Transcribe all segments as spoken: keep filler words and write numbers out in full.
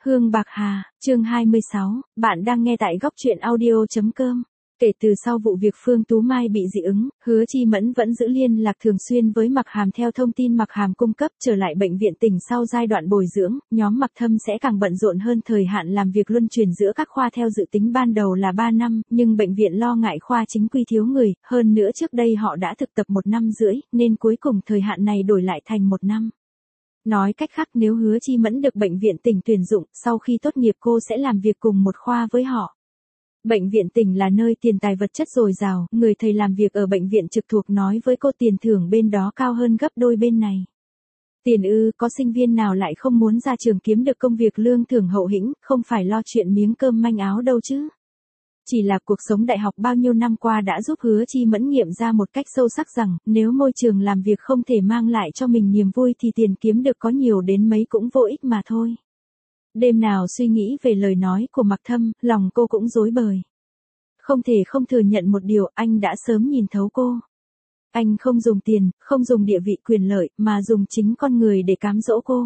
Hương Bạc Hà, chương hai mươi sáu, bạn đang nghe tại góc truyện audio.com. Kể từ sau vụ việc Phương Tú Mai bị dị ứng, Hứa Chi Mẫn vẫn giữ liên lạc thường xuyên với Mạc Hàm theo thông tin Mạc Hàm cung cấp. Trở lại bệnh viện tỉnh sau giai đoạn bồi dưỡng, nhóm Mạc Thâm sẽ càng bận rộn hơn. Thời hạn làm việc luân chuyển giữa các khoa theo dự tính ban đầu là ba năm, nhưng bệnh viện lo ngại khoa chính quy thiếu người, hơn nữa trước đây họ đã thực tập một năm rưỡi, nên cuối cùng thời hạn này đổi lại thành một năm. Nói cách khác, nếu Hứa Chi Mẫn được bệnh viện tỉnh tuyển dụng, sau khi tốt nghiệp cô sẽ làm việc cùng một khoa với họ. Bệnh viện tỉnh là nơi tiền tài vật chất dồi dào, người thầy làm việc ở bệnh viện trực thuộc nói với cô tiền thưởng bên đó cao hơn gấp đôi bên này. Tiền ư, có sinh viên nào lại không muốn ra trường kiếm được công việc lương thưởng hậu hĩnh, không phải lo chuyện miếng cơm manh áo đâu chứ. Chỉ là cuộc sống đại học bao nhiêu năm qua đã giúp Hứa Chi Mẫn nghiệm ra một cách sâu sắc rằng, nếu môi trường làm việc không thể mang lại cho mình niềm vui thì tiền kiếm được có nhiều đến mấy cũng vô ích mà thôi. Đêm nào suy nghĩ về lời nói của Mạc Thâm, lòng cô cũng rối bời. Không thể không thừa nhận một điều, anh đã sớm nhìn thấu cô. Anh không dùng tiền, không dùng địa vị quyền lợi, mà dùng chính con người để cám dỗ cô.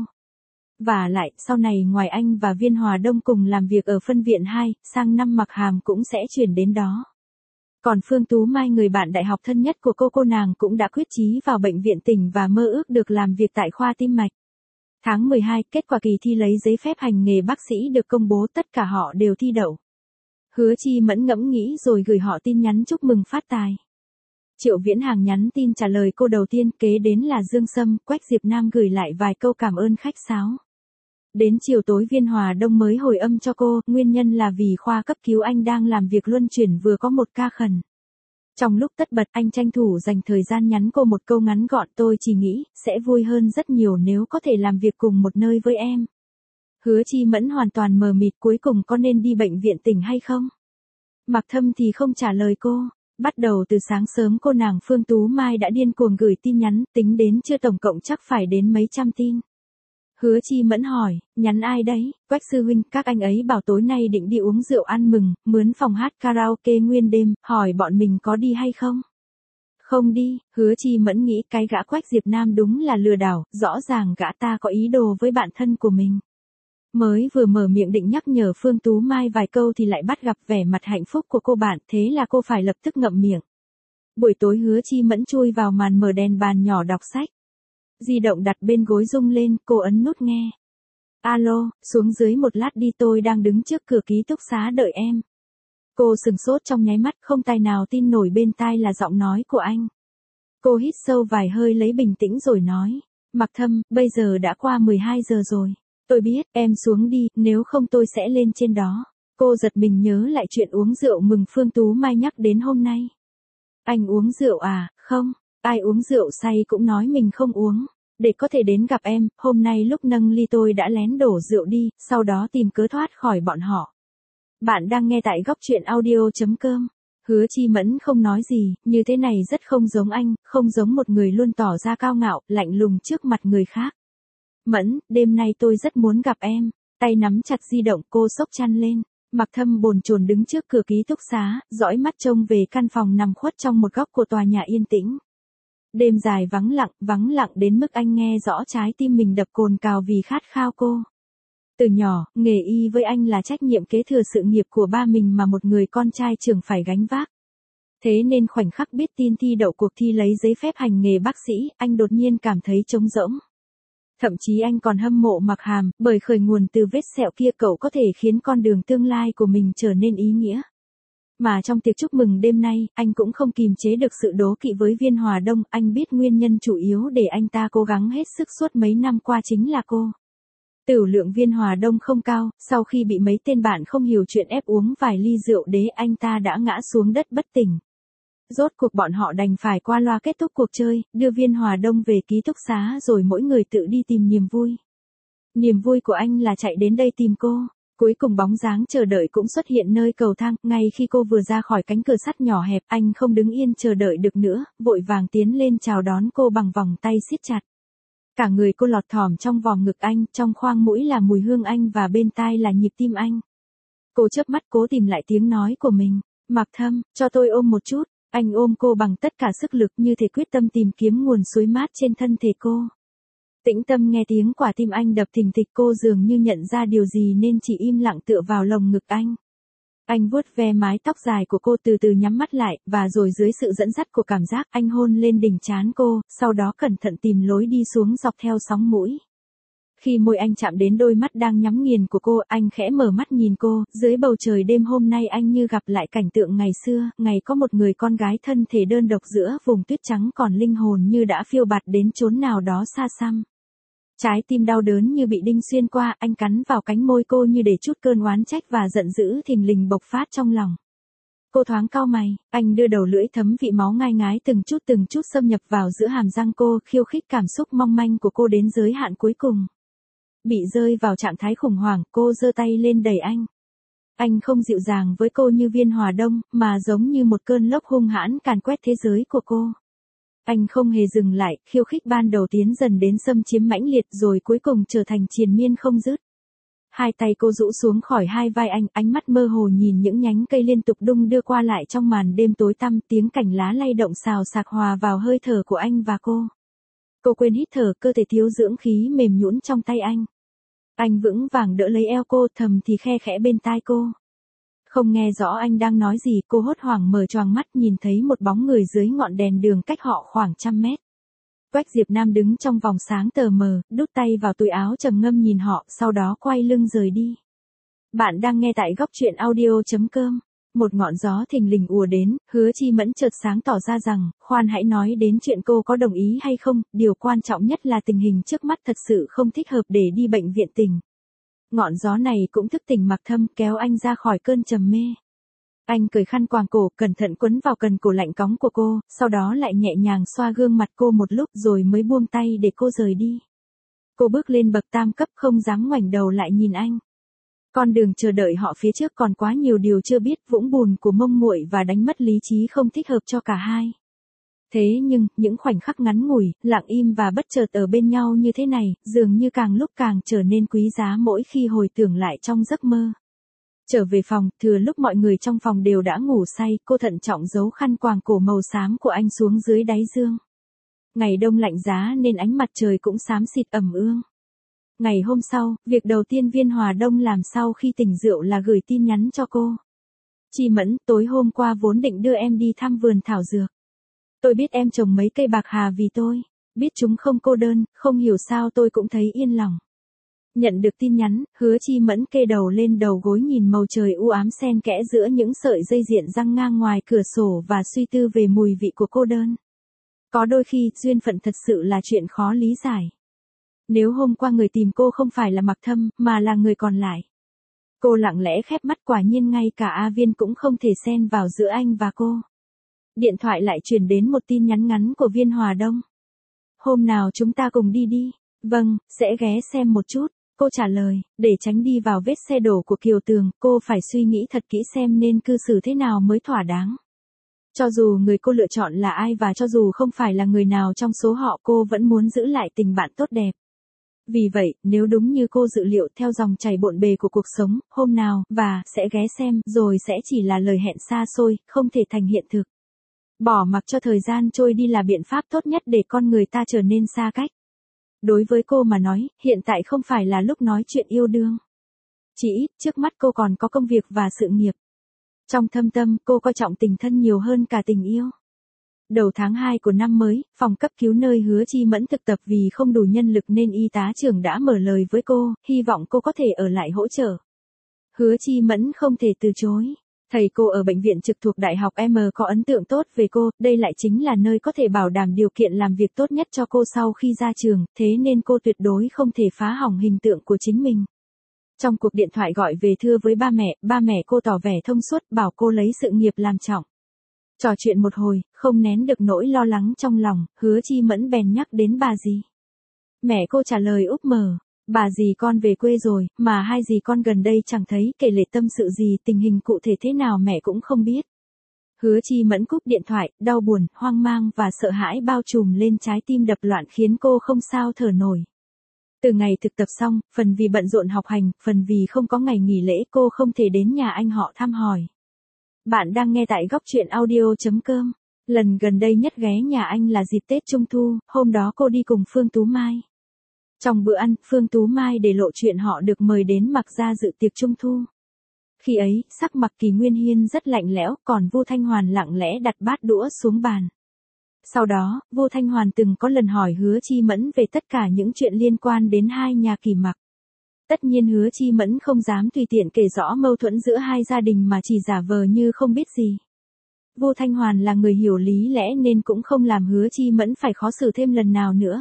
Và lại, sau này ngoài anh và Viên Hòa Đông cùng làm việc ở phân viện hai, sang năm Mạc Hàm cũng sẽ chuyển đến đó. Còn Phương Tú Mai, người bạn đại học thân nhất của cô cô nàng cũng đã quyết chí vào bệnh viện tỉnh và mơ ước được làm việc tại khoa tim mạch. Tháng mười hai, kết quả kỳ thi lấy giấy phép hành nghề bác sĩ được công bố, tất cả họ đều thi đậu. Hứa Chi Mẫn ngẫm nghĩ rồi gửi họ tin nhắn chúc mừng phát tài. Triệu Viễn Hàng nhắn tin trả lời cô đầu tiên, kế đến là Dương Sâm, Quách Diệp Nam gửi lại vài câu cảm ơn khách sáo. Đến chiều tối Viên Hòa Đông mới hồi âm cho cô, nguyên nhân là vì khoa cấp cứu anh đang làm việc luân chuyển vừa có một ca khẩn. Trong lúc tất bật, anh tranh thủ dành thời gian nhắn cô một câu ngắn gọn, tôi chỉ nghĩ, sẽ vui hơn rất nhiều nếu có thể làm việc cùng một nơi với em. Hứa Chi Mẫn hoàn toàn mờ mịt, cuối cùng có nên đi bệnh viện tỉnh hay không? Mạc Thâm thì không trả lời cô. Bắt đầu từ sáng sớm cô nàng Phương Tú Mai đã điên cuồng gửi tin nhắn, tính đến chưa tổng cộng chắc phải đến mấy trăm tin. Hứa Chi Mẫn hỏi, nhắn ai đấy? Quách sư huynh, các anh ấy bảo tối nay định đi uống rượu ăn mừng, mướn phòng hát karaoke nguyên đêm, hỏi bọn mình có đi hay không? Không đi. Hứa Chi Mẫn nghĩ cái gã Quách Diệp Nam đúng là lừa đảo, rõ ràng gã ta có ý đồ với bạn thân của mình. Mới vừa mở miệng định nhắc nhở Phương Tú Mai vài câu thì lại bắt gặp vẻ mặt hạnh phúc của cô bạn, thế là cô phải lập tức ngậm miệng. Buổi tối Hứa Chi Mẫn chui vào màn mở đèn bàn nhỏ đọc sách. Di động đặt bên gối rung lên, cô ấn nút nghe. Alo, xuống dưới một lát đi, tôi đang đứng trước cửa ký túc xá đợi em. Cô sừng sốt trong nháy mắt, không tài nào tin nổi bên tai là giọng nói của anh. Cô hít sâu vài hơi lấy bình tĩnh rồi nói, Mạc Thâm, bây giờ đã qua mười hai giờ rồi. Tôi biết, em xuống đi, nếu không tôi sẽ lên trên đó. Cô giật mình nhớ lại chuyện uống rượu mừng Phương Tú Mai nhắc đến hôm nay. Anh uống rượu à? Không, ai uống rượu say cũng nói mình không uống. Để có thể đến gặp em, hôm nay lúc nâng ly tôi đã lén đổ rượu đi, sau đó tìm cớ thoát khỏi bọn họ. Bạn đang nghe tại góc truyện audio.com. Hứa Chi Mẫn không nói gì, như thế này rất không giống anh, không giống một người luôn tỏ ra cao ngạo, lạnh lùng trước mặt người khác. Mẫn, đêm nay tôi rất muốn gặp em. Tay nắm chặt di động, cô xốc chăn lên. Mạc Thâm bồn chồn đứng trước cửa ký túc xá, dõi mắt trông về căn phòng nằm khuất trong một góc của tòa nhà yên tĩnh. Đêm dài vắng lặng, vắng lặng đến mức anh nghe rõ trái tim mình đập cồn cào vì khát khao cô. Từ nhỏ, nghề y với anh là trách nhiệm kế thừa sự nghiệp của ba mình mà một người con trai trưởng phải gánh vác. Thế nên khoảnh khắc biết tin thi đậu cuộc thi lấy giấy phép hành nghề bác sĩ, anh đột nhiên cảm thấy trống rỗng. Thậm chí anh còn hâm mộ Mạc Hàm, bởi khởi nguồn từ vết sẹo kia cậu có thể khiến con đường tương lai của mình trở nên ý nghĩa. Mà trong tiệc chúc mừng đêm nay, anh cũng không kìm chế được sự đố kỵ với Viên Hòa Đông, anh biết nguyên nhân chủ yếu để anh ta cố gắng hết sức suốt mấy năm qua chính là cô. Tửu lượng Viên Hòa Đông không cao, sau khi bị mấy tên bạn không hiểu chuyện ép uống vài ly rượu đế anh ta đã ngã xuống đất bất tỉnh. Rốt cuộc bọn họ đành phải qua loa kết thúc cuộc chơi, đưa Viên Hòa Đông về ký túc xá rồi mỗi người tự đi tìm niềm vui. Niềm vui của anh là chạy đến đây tìm cô. Cuối cùng bóng dáng chờ đợi cũng xuất hiện nơi cầu thang, ngay khi cô vừa ra khỏi cánh cửa sắt nhỏ hẹp, anh không đứng yên chờ đợi được nữa, vội vàng tiến lên chào đón cô bằng vòng tay siết chặt. Cả người cô lọt thỏm trong vòng ngực anh, trong khoang mũi là mùi hương anh và bên tai là nhịp tim anh. Cô chớp mắt cố tìm lại tiếng nói của mình, Mạc Thâm, cho tôi ôm một chút. Anh ôm cô bằng tất cả sức lực như thể quyết tâm tìm kiếm nguồn suối mát trên thân thể cô. Tĩnh tâm nghe tiếng quả tim anh đập thình thịch, cô dường như nhận ra điều gì nên chỉ im lặng tựa vào lồng ngực anh. Anh vuốt ve mái tóc dài của cô, từ từ nhắm mắt lại, và rồi dưới sự dẫn dắt của cảm giác, anh hôn lên đỉnh trán cô, sau đó cẩn thận tìm lối đi xuống dọc theo sóng mũi. Khi môi anh chạm đến đôi mắt đang nhắm nghiền của cô, anh khẽ mở mắt nhìn cô. Dưới bầu trời đêm hôm nay anh như gặp lại cảnh tượng ngày xưa, ngày có một người con gái thân thể đơn độc giữa vùng tuyết trắng, còn linh hồn như đã phiêu bạt đến chốn nào đó xa xăm. Trái tim đau đớn như bị đinh xuyên qua, anh cắn vào cánh môi cô như để chút cơn oán trách và giận dữ thình lình bộc phát trong lòng. Cô thoáng cau mày, anh đưa đầu lưỡi thấm vị máu ngai ngái từng chút từng chút xâm nhập vào giữa hàm răng cô, khiêu khích cảm xúc mong manh của cô đến giới hạn cuối cùng. Bị rơi vào trạng thái khủng hoảng, cô giơ tay lên đẩy anh. Anh không dịu dàng với cô như viên hòa đông, mà giống như một cơn lốc hung hãn càn quét thế giới của cô. Anh không hề dừng lại, khiêu khích ban đầu tiến dần đến xâm chiếm mãnh liệt, rồi cuối cùng trở thành triền miên không dứt. Hai tay cô rũ xuống khỏi hai vai anh, ánh mắt mơ hồ nhìn những nhánh cây liên tục đung đưa qua lại trong màn đêm tối tăm, tiếng cành lá lay động xào xạc hòa vào hơi thở của anh và cô. Cô quên hít thở, cơ thể thiếu dưỡng khí mềm nhũn trong tay anh. Anh vững vàng đỡ lấy eo cô, thầm thì khe khẽ bên tai cô. Không nghe rõ anh đang nói gì, cô hốt hoảng mở choàng mắt, nhìn thấy một bóng người dưới ngọn đèn đường cách họ khoảng trăm mét. Quách Diệp Nam đứng trong vòng sáng tờ mờ, đút tay vào túi áo trầm ngâm nhìn họ, sau đó quay lưng rời đi. Bạn đang nghe tại góc truyện audio chấm com. Một ngọn gió thình lình ùa đến, Hứa Chi Mẫn chợt sáng tỏ ra rằng, khoan hãy nói đến chuyện cô có đồng ý hay không, điều quan trọng nhất là tình hình trước mắt thật sự không thích hợp để đi bệnh viện tình. Ngọn gió này cũng thức tỉnh Mạc Thâm, kéo anh ra khỏi cơn trầm mê. Anh cởi khăn quàng cổ, cẩn thận quấn vào cần cổ lạnh cóng của cô, sau đó lại nhẹ nhàng xoa gương mặt cô một lúc rồi mới buông tay để cô rời đi. Cô bước lên bậc tam cấp, không dám ngoảnh đầu lại nhìn anh. Con đường chờ đợi họ phía trước còn quá nhiều điều chưa biết, vũng bùn của mông muội và đánh mất lý trí không thích hợp cho cả hai. Thế nhưng, những khoảnh khắc ngắn ngủi, lặng im và bất chợt ở bên nhau như thế này, dường như càng lúc càng trở nên quý giá mỗi khi hồi tưởng lại trong giấc mơ. Trở về phòng, thừa lúc mọi người trong phòng đều đã ngủ say, cô thận trọng giấu khăn quàng cổ màu xám của anh xuống dưới đáy giường. Ngày đông lạnh giá nên ánh mặt trời cũng xám xịt ẩm ương. Ngày hôm sau, việc đầu tiên Viên Hòa Đông làm sau khi tỉnh rượu là gửi tin nhắn cho cô. Chi Mẫn, tối hôm qua vốn định đưa em đi thăm vườn thảo dược. Tôi biết em trồng mấy cây bạc hà vì tôi, biết chúng không cô đơn, không hiểu sao tôi cũng thấy yên lòng. Nhận được tin nhắn, Hứa Chi Mẫn kê đầu lên đầu gối nhìn màu trời u ám xen kẽ giữa những sợi dây diện răng ngang ngoài cửa sổ và suy tư về mùi vị của cô đơn. Có đôi khi, duyên phận thật sự là chuyện khó lý giải. Nếu hôm qua người tìm cô không phải là Mạc Thâm, mà là người còn lại. Cô lặng lẽ khép mắt, quả nhiên ngay cả A Viên cũng không thể xen vào giữa anh và cô. Điện thoại lại truyền đến một tin nhắn ngắn của Viên Hòa Đông. Hôm nào chúng ta cùng đi đi. Vâng, sẽ ghé xem một chút. Cô trả lời, để tránh đi vào vết xe đổ của Kiều Tường, cô phải suy nghĩ thật kỹ xem nên cư xử thế nào mới thỏa đáng. Cho dù người cô lựa chọn là ai và cho dù không phải là người nào trong số họ, cô vẫn muốn giữ lại tình bạn tốt đẹp. Vì vậy, nếu đúng như cô dự liệu theo dòng chảy bộn bề của cuộc sống, hôm nào, và, sẽ ghé xem, rồi sẽ chỉ là lời hẹn xa xôi, không thể thành hiện thực. Bỏ mặc cho thời gian trôi đi là biện pháp tốt nhất để con người ta trở nên xa cách. Đối với cô mà nói, hiện tại không phải là lúc nói chuyện yêu đương. Chỉ ít, trước mắt cô còn có công việc và sự nghiệp. Trong thâm tâm, cô coi trọng tình thân nhiều hơn cả tình yêu. Đầu tháng hai của năm mới, phòng cấp cứu nơi Hứa Chi Mẫn thực tập vì không đủ nhân lực nên y tá trưởng đã mở lời với cô, hy vọng cô có thể ở lại hỗ trợ. Hứa Chi Mẫn không thể từ chối. Thầy cô ở bệnh viện trực thuộc Đại học M có ấn tượng tốt về cô, đây lại chính là nơi có thể bảo đảm điều kiện làm việc tốt nhất cho cô sau khi ra trường, thế nên cô tuyệt đối không thể phá hỏng hình tượng của chính mình. Trong cuộc điện thoại gọi về thưa với ba mẹ, ba mẹ cô tỏ vẻ thông suốt bảo cô lấy sự nghiệp làm trọng. Trò chuyện một hồi, không nén được nỗi lo lắng trong lòng, Hứa Chi Mẫn bèn nhắc đến bà dì. Mẹ cô trả lời úp mở, bà dì con về quê rồi, mà hai dì con gần đây chẳng thấy kể lể tâm sự gì, tình hình cụ thể thế nào mẹ cũng không biết. Hứa Chi Mẫn cúp điện thoại, đau buồn, hoang mang và sợ hãi bao trùm lên trái tim đập loạn khiến cô không sao thở nổi. Từ ngày thực tập xong, phần vì bận rộn học hành, phần vì không có ngày nghỉ lễ cô không thể đến nhà anh họ thăm hỏi. Bạn đang nghe tại góc truyện audio chấm com. Lần gần đây nhất ghé nhà anh là dịp Tết Trung Thu, hôm đó cô đi cùng Phương Tú Mai. Trong bữa ăn, Phương Tú Mai để lộ chuyện họ được mời đến Mạc gia dự tiệc trung thu. Khi ấy, sắc mặt Kỳ Nguyên Hiên rất lạnh lẽo, còn Vu Thanh Hoàn lặng lẽ đặt bát đũa xuống bàn. Sau đó, Vu Thanh Hoàn từng có lần hỏi Hứa Chi Mẫn về tất cả những chuyện liên quan đến hai nhà Kỳ Mặc. Tất nhiên Hứa Chi Mẫn không dám tùy tiện kể rõ mâu thuẫn giữa hai gia đình mà chỉ giả vờ như không biết gì. Vu Thanh Hoàn là người hiểu lý lẽ nên cũng không làm Hứa Chi Mẫn phải khó xử thêm lần nào nữa.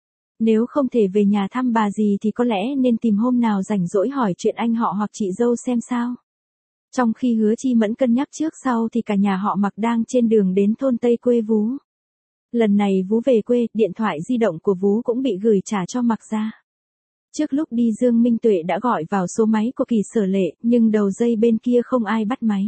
Nếu không thể về nhà thăm bà gì thì có lẽ nên tìm hôm nào rảnh rỗi hỏi chuyện anh họ hoặc chị dâu xem sao. Trong khi Hứa Chi Mẫn cân nhắc trước sau thì cả nhà họ Mạc đang trên đường đến thôn Tây quê Vú. Lần này Vú về quê, điện thoại di động của Vú cũng bị gửi trả cho Mạc gia. Trước lúc đi Dương Minh Tuệ đã gọi vào số máy của Kỳ Sở Lệ, nhưng đầu dây bên kia không ai bắt máy.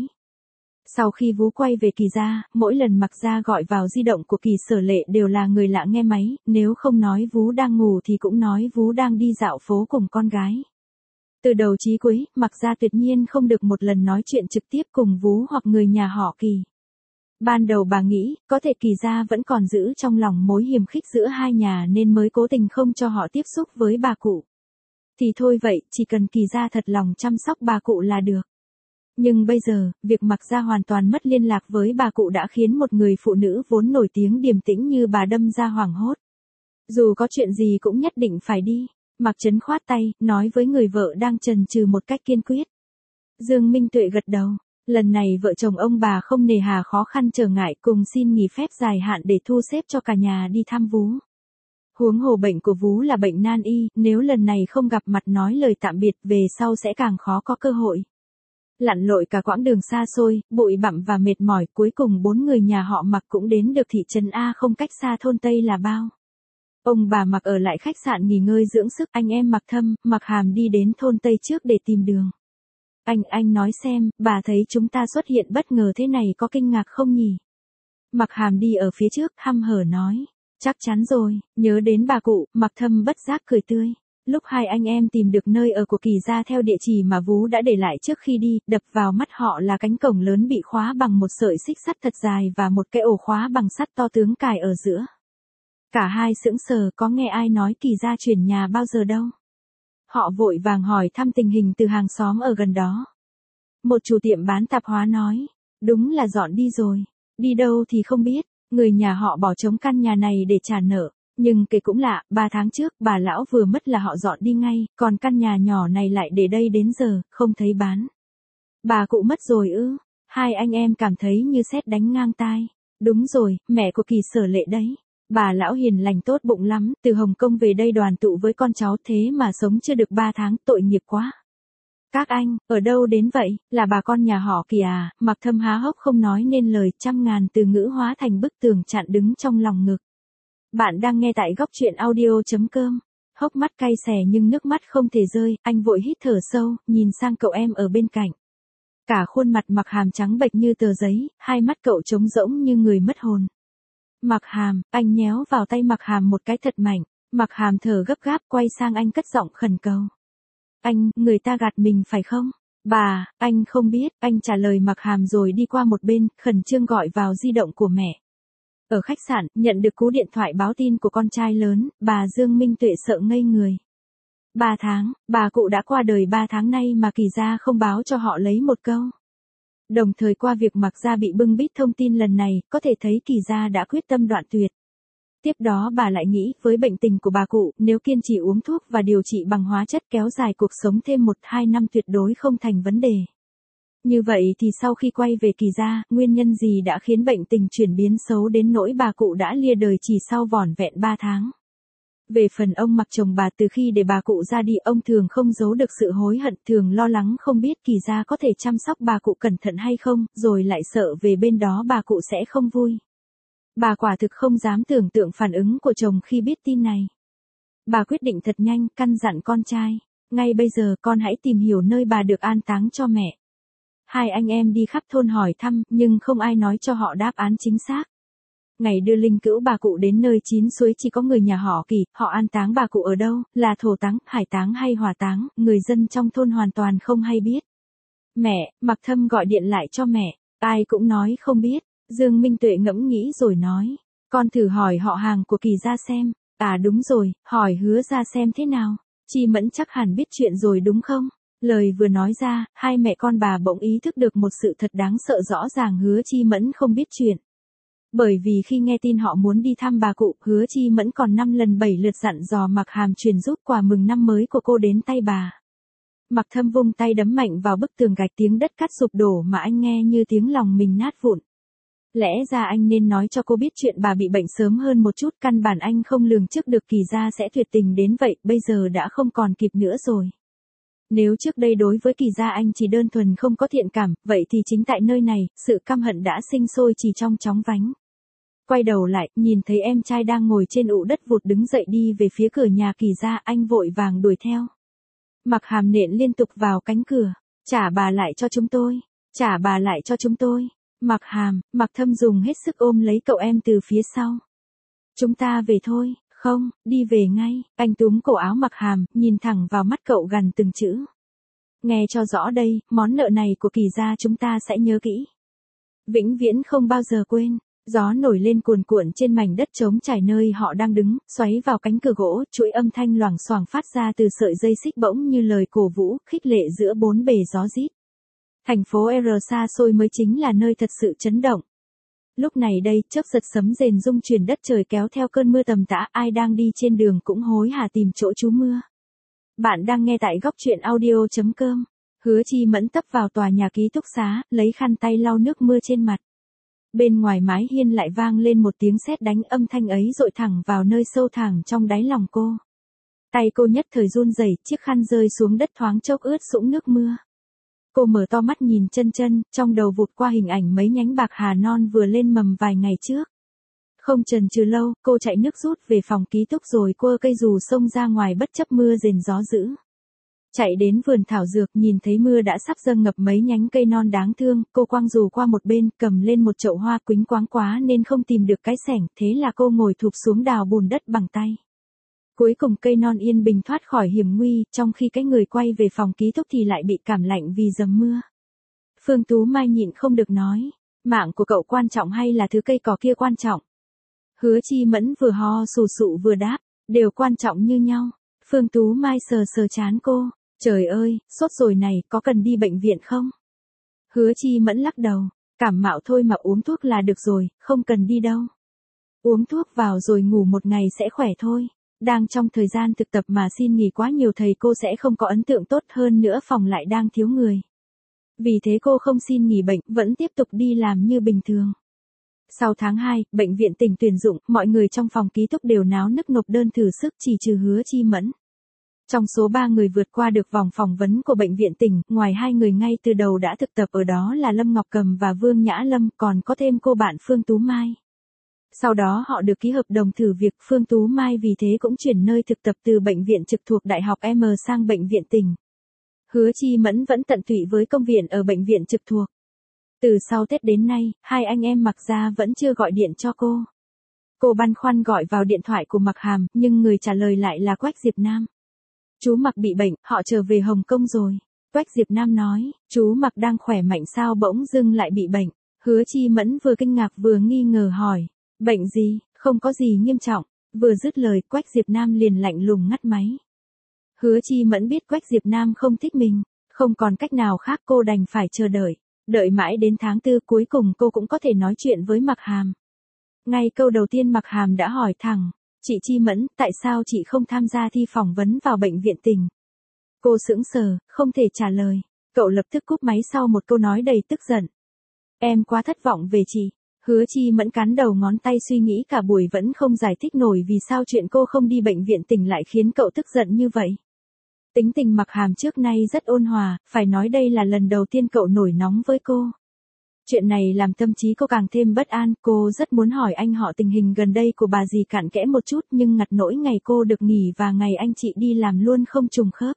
Sau khi Vú quay về Kỳ gia, mỗi lần Mạc gia gọi vào di động của Kỳ Sở Lệ đều là người lạ nghe máy, nếu không nói Vú đang ngủ thì cũng nói Vú đang đi dạo phố cùng con gái. Từ đầu chí cuối, Mạc gia tuyệt nhiên không được một lần nói chuyện trực tiếp cùng Vú hoặc người nhà họ Kỳ. Ban đầu bà nghĩ, có thể Kỳ gia vẫn còn giữ trong lòng mối hiềm khích giữa hai nhà nên mới cố tình không cho họ tiếp xúc với bà cụ. Thì thôi vậy, chỉ cần Kỳ gia thật lòng chăm sóc bà cụ là được. Nhưng bây giờ, việc Mạc gia hoàn toàn mất liên lạc với bà cụ đã khiến một người phụ nữ vốn nổi tiếng điềm tĩnh như bà đâm ra hoảng hốt. Dù có chuyện gì cũng nhất định phải đi. Mạc Trấn khoát tay, nói với người vợ đang chần chừ một cách kiên quyết. Dương Minh Tuệ gật đầu. Lần này vợ chồng ông bà không nề hà khó khăn trở ngại cùng xin nghỉ phép dài hạn để thu xếp cho cả nhà đi thăm Vú. Huống hồ bệnh của Vú là bệnh nan y, nếu lần này không gặp mặt nói lời tạm biệt về sau sẽ càng khó có cơ hội. Lặn lội cả quãng đường xa xôi, bụi bặm và mệt mỏi, cuối cùng bốn người nhà họ Mạc cũng đến được thị trấn A không cách xa thôn Tây là bao. Ông bà Mạc ở lại khách sạn nghỉ ngơi dưỡng sức, anh em Mạc Thâm, Mạc Hàm đi đến thôn Tây trước để tìm đường. Anh, anh nói xem, bà thấy chúng ta xuất hiện bất ngờ thế này có kinh ngạc không nhỉ? Mạc Hàm đi ở phía trước, hăm hở nói. Chắc chắn rồi, nhớ đến bà cụ, Mạc Thâm bất giác cười tươi. Lúc hai anh em tìm được nơi ở của Kỳ gia theo địa chỉ mà Vú đã để lại trước khi đi, đập vào mắt họ là cánh cổng lớn bị khóa bằng một sợi xích sắt thật dài và một cái ổ khóa bằng sắt to tướng cài ở giữa. Cả hai sững sờ, có nghe ai nói Kỳ gia chuyển nhà bao giờ đâu. Họ vội vàng hỏi thăm tình hình từ hàng xóm ở gần đó. Một chủ tiệm bán tạp hóa nói, đúng là dọn đi rồi, đi đâu thì không biết, người nhà họ bỏ trống căn nhà này để trả nợ. Nhưng kể cũng lạ, ba tháng trước bà lão vừa mất là họ dọn đi ngay, còn căn nhà nhỏ này lại để đây đến giờ, không thấy bán. Bà cụ mất rồi ư? Hai anh em cảm thấy như sét đánh ngang tai. Đúng rồi, mẹ của Kỳ Sở Lệ đấy. Bà lão hiền lành tốt bụng lắm, từ Hồng Kông về đây đoàn tụ với con cháu thế mà sống chưa được ba tháng, tội nghiệp quá. Các anh, ở đâu đến vậy, là bà con nhà họ Kỳ à? Mạc Thâm há hốc không nói nên lời, trăm ngàn từ ngữ hóa thành bức tường chặn đứng trong lòng ngực. Bạn đang nghe tại góc truyện audio.com. Hốc mắt cay xè nhưng nước mắt không thể rơi, anh vội hít thở sâu, nhìn sang cậu em ở bên cạnh. Cả khuôn mặt Mạc Hàm trắng bệch như tờ giấy, hai mắt cậu trống rỗng như người mất hồn. Mạc Hàm, anh nhéo vào tay Mạc Hàm một cái thật mạnh. Mạc Hàm thở gấp gáp quay sang anh cất giọng khẩn cầu. Anh, người ta gạt mình phải không? Bà, anh không biết, anh trả lời Mạc Hàm rồi đi qua một bên, khẩn trương gọi vào di động của mẹ. Ở khách sạn, nhận được cú điện thoại báo tin của con trai lớn, bà Dương Minh Tuệ sợ ngây người. Ba tháng, bà cụ đã qua đời ba tháng nay mà Kỳ gia không báo cho họ lấy một câu. Đồng thời qua việc Mạc gia bị bưng bít thông tin lần này, có thể thấy Kỳ gia đã quyết tâm đoạn tuyệt. Tiếp đó bà lại nghĩ, với bệnh tình của bà cụ, nếu kiên trì uống thuốc và điều trị bằng hóa chất kéo dài cuộc sống thêm một hai năm tuyệt đối không thành vấn đề. Như vậy thì sau khi quay về Kỳ gia, nguyên nhân gì đã khiến bệnh tình chuyển biến xấu đến nỗi bà cụ đã lìa đời chỉ sau vỏn vẹn ba tháng. Về phần ông Mạc chồng bà, từ khi để bà cụ ra đi, ông thường không giấu được sự hối hận, thường lo lắng không biết Kỳ gia có thể chăm sóc bà cụ cẩn thận hay không, rồi lại sợ về bên đó bà cụ sẽ không vui. Bà quả thực không dám tưởng tượng phản ứng của chồng khi biết tin này. Bà quyết định thật nhanh, căn dặn con trai. Ngay bây giờ con hãy tìm hiểu nơi bà được an táng cho mẹ. Hai anh em đi khắp thôn hỏi thăm, nhưng không ai nói cho họ đáp án chính xác. Ngày đưa linh cữu bà cụ đến nơi chín suối chỉ có người nhà họ Kỳ, họ an táng bà cụ ở đâu, là thổ táng, hải táng hay hỏa táng, người dân trong thôn hoàn toàn không hay biết. Mẹ, Mạc Thâm gọi điện lại cho mẹ, ai cũng nói không biết. Dương Minh Tuệ ngẫm nghĩ rồi nói, con thử hỏi họ hàng của Kỳ gia xem. À đúng rồi, hỏi Hứa ra xem thế nào. Chi Mẫn chắc hẳn biết chuyện rồi đúng không? Lời vừa nói ra, hai mẹ con bà bỗng ý thức được một sự thật đáng sợ, rõ ràng Hứa Chi Mẫn không biết chuyện. Bởi vì khi nghe tin họ muốn đi thăm bà cụ, Hứa Chi Mẫn còn năm lần bảy lượt dặn dò Mạc Hàm truyền giúp quà mừng năm mới của cô đến tay bà. Mạc Thâm vung tay đấm mạnh vào bức tường gạch, tiếng đất cát sụp đổ mà anh nghe như tiếng lòng mình nát vụn. Lẽ ra anh nên nói cho cô biết chuyện bà bị bệnh sớm hơn một chút, căn bản anh không lường trước được Kỳ gia sẽ tuyệt tình đến vậy, bây giờ đã không còn kịp nữa rồi. Nếu trước đây đối với Kỳ gia anh chỉ đơn thuần không có thiện cảm, vậy thì chính tại nơi này, sự căm hận đã sinh sôi chỉ trong chóng vánh. Quay đầu lại, nhìn thấy em trai đang ngồi trên ụ đất vụt đứng dậy đi về phía cửa nhà Kỳ gia, anh vội vàng đuổi theo. Mạc Hàm nện liên tục vào cánh cửa, trả bà lại cho chúng tôi, trả bà lại cho chúng tôi. Mạc Hàm, Mạc Thâm dùng hết sức ôm lấy cậu em từ phía sau. Chúng ta về thôi, không, đi về ngay, anh túm cổ áo Mạc Hàm, nhìn thẳng vào mắt cậu gằn từng chữ. Nghe cho rõ đây, món nợ này của Kỳ gia chúng ta sẽ nhớ kỹ. Vĩnh viễn không bao giờ quên. Gió nổi lên cuồn cuộn trên mảnh đất trống trải nơi họ đang đứng, xoáy vào cánh cửa gỗ, chuỗi âm thanh loảng xoảng phát ra từ sợi dây xích bỗng như lời cổ vũ, khích lệ giữa bốn bề gió rít. Thành phố R xa xôi mới chính là nơi thật sự chấn động. Lúc này đây, chớp giật sấm rền rung chuyển đất trời kéo theo cơn mưa tầm tã, ai đang đi trên đường cũng hối hả tìm chỗ trú mưa. Bạn đang nghe tại góc truyện audio chấm com. Hứa Chi Mẫn tấp vào tòa nhà ký túc xá, lấy khăn tay lau nước mưa trên mặt. Bên ngoài mái hiên lại vang lên một tiếng sét đánh, âm thanh ấy dội thẳng vào nơi sâu thẳm trong đáy lòng cô. Tay cô nhất thời run rẩy, chiếc khăn rơi xuống đất thoáng chốc ướt sũng nước mưa. Cô mở to mắt nhìn chân chân, trong đầu vụt qua hình ảnh mấy nhánh bạc hà non vừa lên mầm vài ngày trước. Không chần chừ lâu, cô chạy nước rút về phòng ký túc rồi quơ cây dù xông ra ngoài bất chấp mưa rền gió dữ. Chạy đến vườn thảo dược, nhìn thấy mưa đã sắp dâng ngập mấy nhánh cây non đáng thương, cô quăng dù qua một bên, cầm lên một chậu hoa, quýnh quáng quá nên không tìm được cái xẻng, thế là cô ngồi thụp xuống đào bùn đất bằng tay. Cuối cùng cây non yên bình thoát khỏi hiểm nguy, trong khi cái người quay về phòng ký túc thì lại bị cảm lạnh vì dầm mưa. Phương Tú Mai nhịn không được nói, mạng của cậu quan trọng hay là thứ cây cỏ kia quan trọng? Hứa Chi Mẫn vừa ho sù sụ vừa đáp, đều quan trọng như nhau. Phương Tú Mai sờ sờ trán cô, trời ơi, sốt rồi này, có cần đi bệnh viện không? Hứa Chi Mẫn lắc đầu, cảm mạo thôi mà uống thuốc là được rồi, không cần đi đâu. Uống thuốc vào rồi ngủ một ngày sẽ khỏe thôi. Đang trong thời gian thực tập mà xin nghỉ quá nhiều thầy cô sẽ không có ấn tượng tốt, hơn nữa phòng lại đang thiếu người. Vì thế cô không xin nghỉ bệnh, vẫn tiếp tục đi làm như bình thường. Sau tháng hai, bệnh viện tỉnh tuyển dụng, mọi người trong phòng ký túc đều náo nức nộp đơn thử sức, chỉ trừ Hứa Chi Mẫn. Trong số ba người vượt qua được vòng phỏng vấn của bệnh viện tỉnh, ngoài hai người ngay từ đầu đã thực tập ở đó là Lâm Ngọc Cầm và Vương Nhã Lâm, còn có thêm cô bạn Phương Tú Mai. Sau đó họ được ký hợp đồng thử việc, Phương Tú Mai vì thế cũng chuyển nơi thực tập từ bệnh viện trực thuộc Đại học M sang bệnh viện tỉnh. Hứa Chi Mẫn vẫn tận tụy với công việc ở bệnh viện trực thuộc. Từ sau Tết đến nay, hai anh em Mạc gia vẫn chưa gọi điện cho cô. Cô băn khoăn gọi vào điện thoại của Mạc Hàm, nhưng người trả lời lại là Quách Diệp Nam. Chú Mạc bị bệnh, họ trở về Hồng Kông rồi. Quách Diệp Nam nói, chú Mạc đang khỏe mạnh sao bỗng dưng lại bị bệnh. Hứa Chi Mẫn vừa kinh ngạc vừa nghi ngờ hỏi, bệnh gì, không có gì nghiêm trọng. Vừa dứt lời, Quách Diệp Nam liền lạnh lùng ngắt máy. Hứa Chi Mẫn biết Quách Diệp Nam không thích mình, không còn cách nào khác, cô đành phải chờ đợi. Đợi mãi đến tháng tư cuối cùng cô cũng có thể nói chuyện với Mạc Hàm. Ngay câu đầu tiên Mạc Hàm đã hỏi thẳng, chị Chi Mẫn, tại sao chị không tham gia thi phỏng vấn vào bệnh viện tỉnh? Cô sững sờ, không thể trả lời. Cậu lập tức cúp máy sau một câu nói đầy tức giận. Em quá thất vọng về chị. Hứa Chi Mẫn cắn đầu ngón tay suy nghĩ cả buổi vẫn không giải thích nổi vì sao chuyện cô không đi bệnh viện tỉnh lại khiến cậu tức giận như vậy. Tính tình Mạc Hàm trước nay rất ôn hòa, phải nói đây là lần đầu tiên cậu nổi nóng với cô. Chuyện này làm tâm trí cô càng thêm bất an, cô rất muốn hỏi anh họ tình hình gần đây của bà dì cặn kẽ một chút, nhưng ngặt nỗi ngày cô được nghỉ và ngày anh chị đi làm luôn không trùng khớp.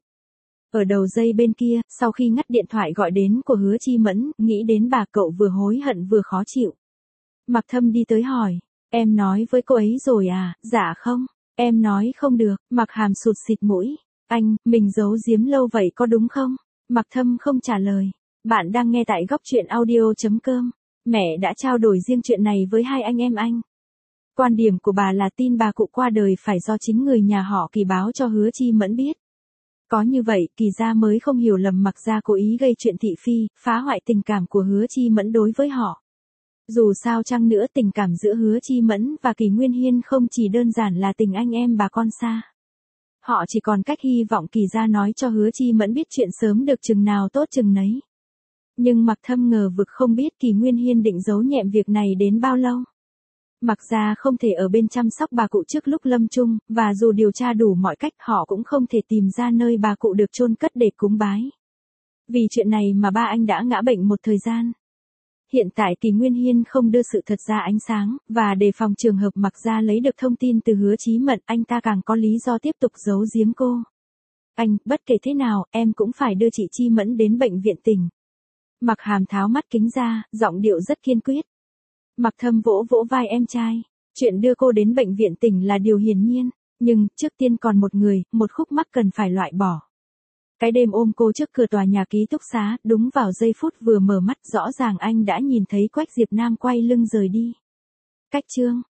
Ở đầu dây bên kia, sau khi ngắt điện thoại gọi đến của Hứa Chi Mẫn, nghĩ đến bà cậu vừa hối hận vừa khó chịu. Mạc Thâm đi tới hỏi, em nói với cô ấy rồi à? Dạ không, em nói không được. Mạc Hàm sụt xịt mũi, anh, mình giấu giếm lâu vậy có đúng không? Mạc Thâm không trả lời. Bạn đang nghe tại góc truyện audio chấm com. Mẹ đã trao đổi riêng chuyện này với hai anh em anh. Quan điểm của bà là tin bà cụ qua đời phải do chính người nhà họ Kỳ báo cho Hứa Chi Mẫn biết. Có như vậy, Kỳ gia mới không hiểu lầm Mạc gia cố ý gây chuyện thị phi, phá hoại tình cảm của Hứa Chi Mẫn đối với họ. Dù sao chăng nữa tình cảm giữa Hứa Chi Mẫn và Kỳ Nguyên Hiên không chỉ đơn giản là tình anh em bà con xa. Họ chỉ còn cách hy vọng Kỳ gia nói cho Hứa Chi Mẫn biết chuyện sớm được chừng nào tốt chừng nấy. Nhưng Mạc Thâm ngờ vực không biết Kỳ Nguyên Hiên định giấu nhẹm việc này đến bao lâu. Mạc gia không thể ở bên chăm sóc bà cụ trước lúc lâm chung, và dù điều tra đủ mọi cách họ cũng không thể tìm ra nơi bà cụ được chôn cất để cúng bái. Vì chuyện này mà ba anh đã ngã bệnh một thời gian. Hiện tại Kỳ Nguyên Hiên không đưa sự thật ra ánh sáng, và đề phòng trường hợp Mạc gia lấy được thông tin từ Hứa Chí Mận, anh ta càng có lý do tiếp tục giấu giếm cô. Anh, bất kể thế nào, em cũng phải đưa chị Chi Mẫn đến bệnh viện tỉnh. Mạc Hàm tháo mắt kính ra, giọng điệu rất kiên quyết. Mạc Thâm vỗ vỗ vai em trai. Chuyện đưa cô đến bệnh viện tỉnh là điều hiển nhiên, nhưng trước tiên còn một người, một khúc mắc cần phải loại bỏ. Cái đêm ôm cô trước cửa tòa nhà ký túc xá, đúng vào giây phút vừa mở mắt rõ ràng anh đã nhìn thấy Quách Diệp Nam quay lưng rời đi. Cách chương